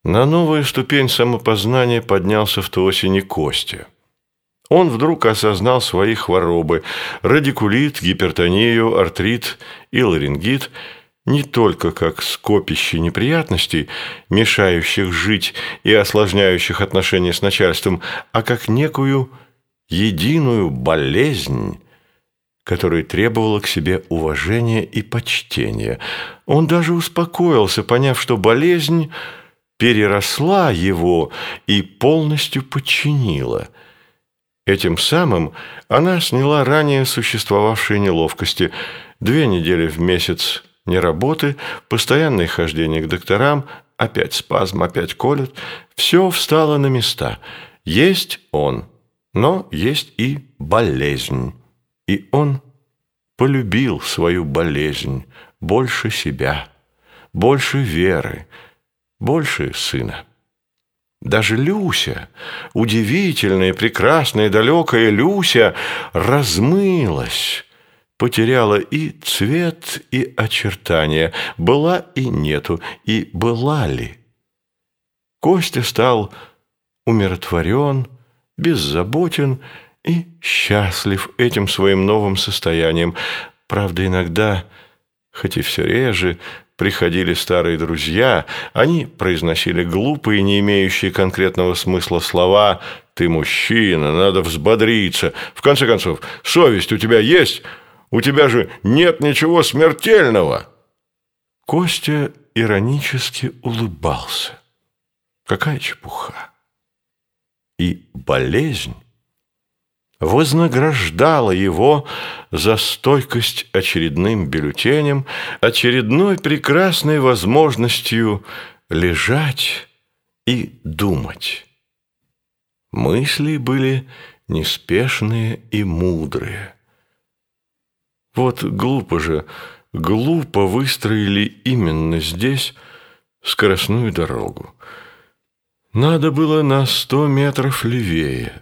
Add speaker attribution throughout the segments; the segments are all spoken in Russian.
Speaker 1: На новую ступень самопознания поднялся в ту осень и Костя. Он вдруг осознал свои хворобы – радикулит, гипертонию, артрит и ларингит – не только как скопище неприятностей, мешающих жить и осложняющих отношения с начальством, а как некую единую болезнь, которая требовала к себе уважения и почтения. Он даже успокоился, поняв, что болезнь переросла его и полностью подчинила. Этим самым она сняла ранее существовавшие неловкости: 2 недели в месяц не работы, постоянное хождение к докторам, опять спазм, опять колют. Все встало на места. Есть он, но есть и болезнь. И он полюбил свою болезнь больше себя, больше Веры, больше сына. Даже Люся, удивительная, прекрасная, далекая Люся, размылась, потеряла и цвет, и очертания, была и нету, и была ли. Костя стал умиротворен, беззаботен и счастлив этим своим новым состоянием. Правда, иногда, хоть и все реже, приходили старые друзья. Они произносили глупые, не имеющие конкретного смысла слова: «Ты мужчина, надо взбодриться. В конце концов, совесть у тебя есть? У тебя же нет ничего смертельного!» Костя иронически улыбался. Какая чепуха! И болезнь вознаграждала его за стойкость очередным бюллетенем, очередной прекрасной возможностью лежать и думать. Мысли были неспешные и мудрые. Вот глупо же, глупо выстроили именно здесь скоростную дорогу. Надо было на 100 метров левее.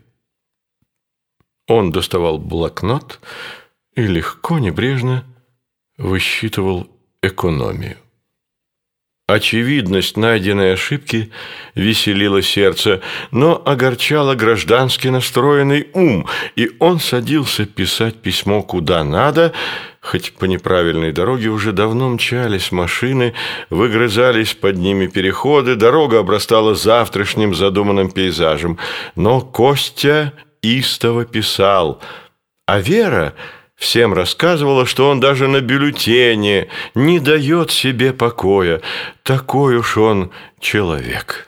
Speaker 1: Он доставал блокнот и легко, небрежно высчитывал экономию. Очевидность найденной ошибки веселила сердце, но огорчала граждански настроенный ум, и он садился писать письмо куда надо, хоть по неправильной дороге уже давно мчались машины, выгрызались под ними переходы, дорога обрастала завтрашним задуманным пейзажем. Но Костя истово писал, а Вера всем рассказывала, что он даже на бюллетене не дает себе покоя. Такой уж он человек.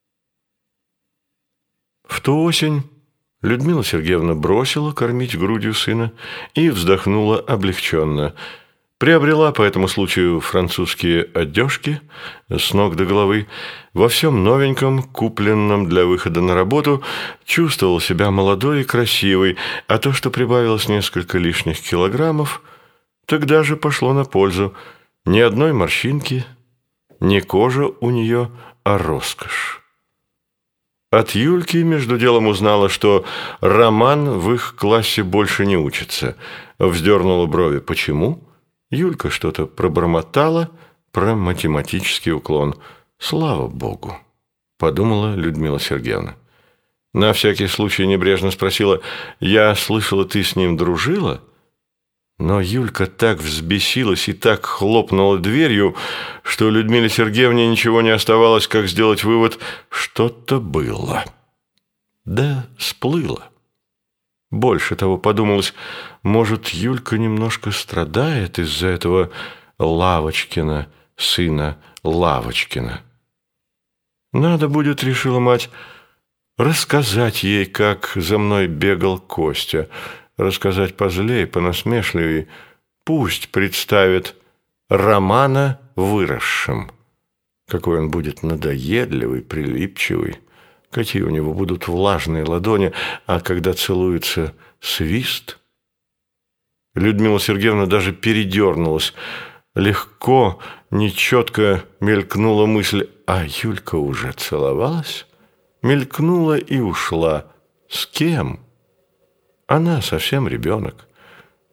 Speaker 1: В ту осень Людмила Сергеевна бросила кормить грудью сына и вздохнула облегченно. Приобрела по этому случаю французские одежки с ног до головы. Во всем новеньком, купленном для выхода на работу, чувствовала себя молодой и красивой, а то, что прибавилось несколько лишних килограммов, тогда же пошло на пользу. Ни одной морщинки, не кожа у нее, а роскошь. От Юльки между делом узнала, что Роман в их классе больше не учится. Вздернула брови. Почему? Юлька что-то пробормотала про математический уклон. «Слава Богу», – подумала Людмила Сергеевна. На всякий случай небрежно спросила: «Я слышала, ты с ним дружила?» Но Юлька так взбесилась и так хлопнула дверью, что Людмиле Сергеевне ничего не оставалось, как сделать вывод: что-то было. Да сплыло. Больше того, подумалось, может, Юлька немножко страдает из-за этого Лавочкина, сына Лавочкина. Надо будет, решила мать, рассказать ей, как за мной бегал Костя, рассказать позлее, понасмешливее. Пусть представит Романа выросшим. Какой он будет надоедливый, прилипчивый. Какие у него будут влажные ладони, а когда целуется — свист. Людмила Сергеевна даже передернулась. Легко, нечетко мелькнула мысль: а Юлька уже целовалась? Мелькнула и ушла. С кем? Она совсем ребенок.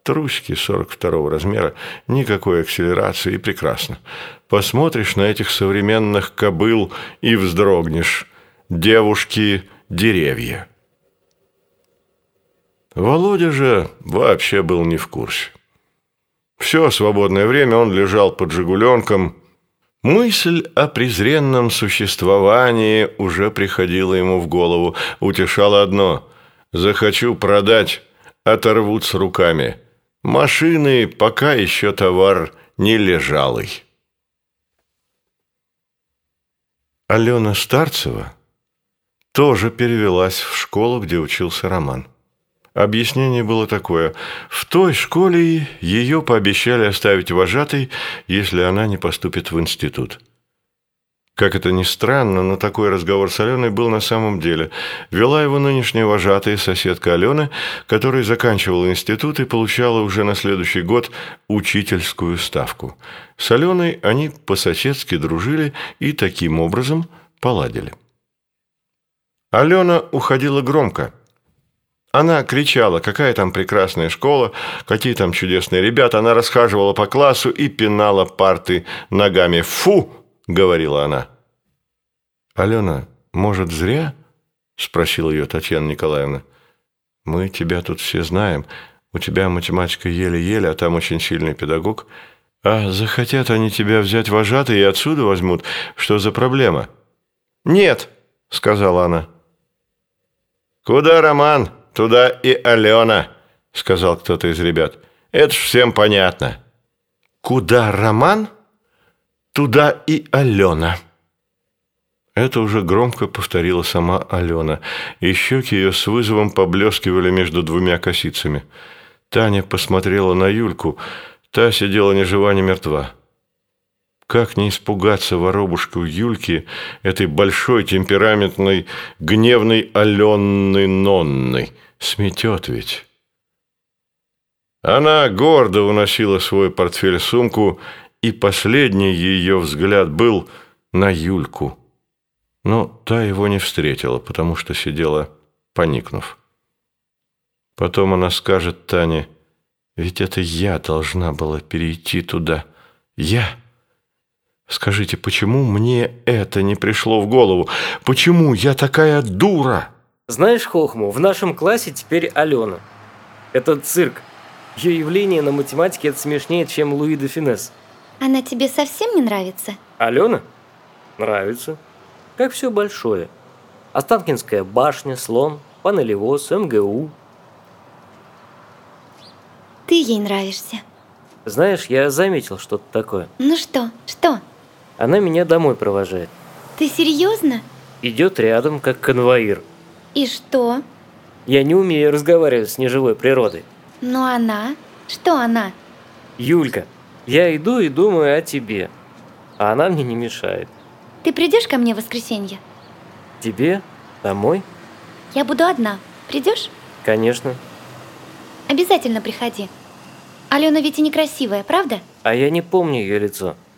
Speaker 1: Трусики 42-го размера, никакой акселерации, и прекрасно. Посмотришь на этих современных кобыл и вздрогнешь. Девушки – деревья. Володя же вообще был не в курсе. Все свободное время он лежал под «Жигуленком». Мысль о презренном существовании уже приходила ему в голову. Утешало одно – захочу продать, оторвут с руками. Машины пока еще товар не лежалый. Алена Старцева тоже перевелась в школу, где учился Роман. Объяснение было такое: в той школе ее пообещали оставить вожатой, если она не поступит в институт. Как это ни странно, но такой разговор с Аленой был на самом деле. Вела его нынешняя вожатая, соседка Алены, которая заканчивала институт и получала уже на следующий год учительскую ставку. С Аленой они по-соседски дружили и таким образом поладили. Алена уходила громко. Она кричала, какая там прекрасная школа, какие там чудесные ребята. Она расхаживала по классу и пинала парты ногами. «Фу!» — говорила она. «Алена, может, зря?» — спросила ее Татьяна Николаевна. «Мы тебя тут все знаем. У тебя математика еле-еле, а там очень сильный педагог. А захотят они тебя взять вожатой и отсюда возьмут. Что за проблема?» «Нет», — сказала она. «Куда Роман, туда и Алена», — сказал кто-то из ребят. «Это ж всем понятно». «Куда Роман, туда и Алена». Это уже громко повторила сама Алена, и щеки ее с вызовом поблескивали между двумя косицами. Таня посмотрела на Юльку, та сидела ни жива, ни мертва. Как не испугаться воробушку Юльки, этой большой, темпераментной, гневной Аленной Нонной? Сметет ведь. Она гордо уносила свой портфель-сумку, и последний ее взгляд был на Юльку. Но та его не встретила, потому что сидела, поникнув. Потом она скажет Тане: «Ведь это я должна была перейти туда. Я. Скажите, почему мне это не пришло в голову? Почему я такая дура?»
Speaker 2: Знаешь, Хохму, в нашем классе теперь Алена. Это цирк. Ее явление на математике – это смешнее, чем Луи де Фюнес.
Speaker 3: Она тебе совсем не нравится?
Speaker 2: Алена? Нравится. Как все большое. Останкинская башня, слон, панелевоз, МГУ.
Speaker 3: Ты ей нравишься.
Speaker 2: Знаешь, я заметил что-то такое.
Speaker 3: Ну что? Что?
Speaker 2: Она меня домой провожает.
Speaker 3: Ты серьезно?
Speaker 2: Идет рядом, как конвоир.
Speaker 3: И что?
Speaker 2: Я не умею разговаривать с неживой природой.
Speaker 3: Но она? Что она?
Speaker 2: Юлька, я иду и думаю о тебе, а она мне не мешает.
Speaker 3: Ты придешь ко мне в воскресенье?
Speaker 2: Тебе? Домой?
Speaker 3: Я буду одна. Придешь?
Speaker 2: Конечно.
Speaker 3: Обязательно приходи. Алена ведь и некрасивая, правда?
Speaker 2: А я не помню ее лицо.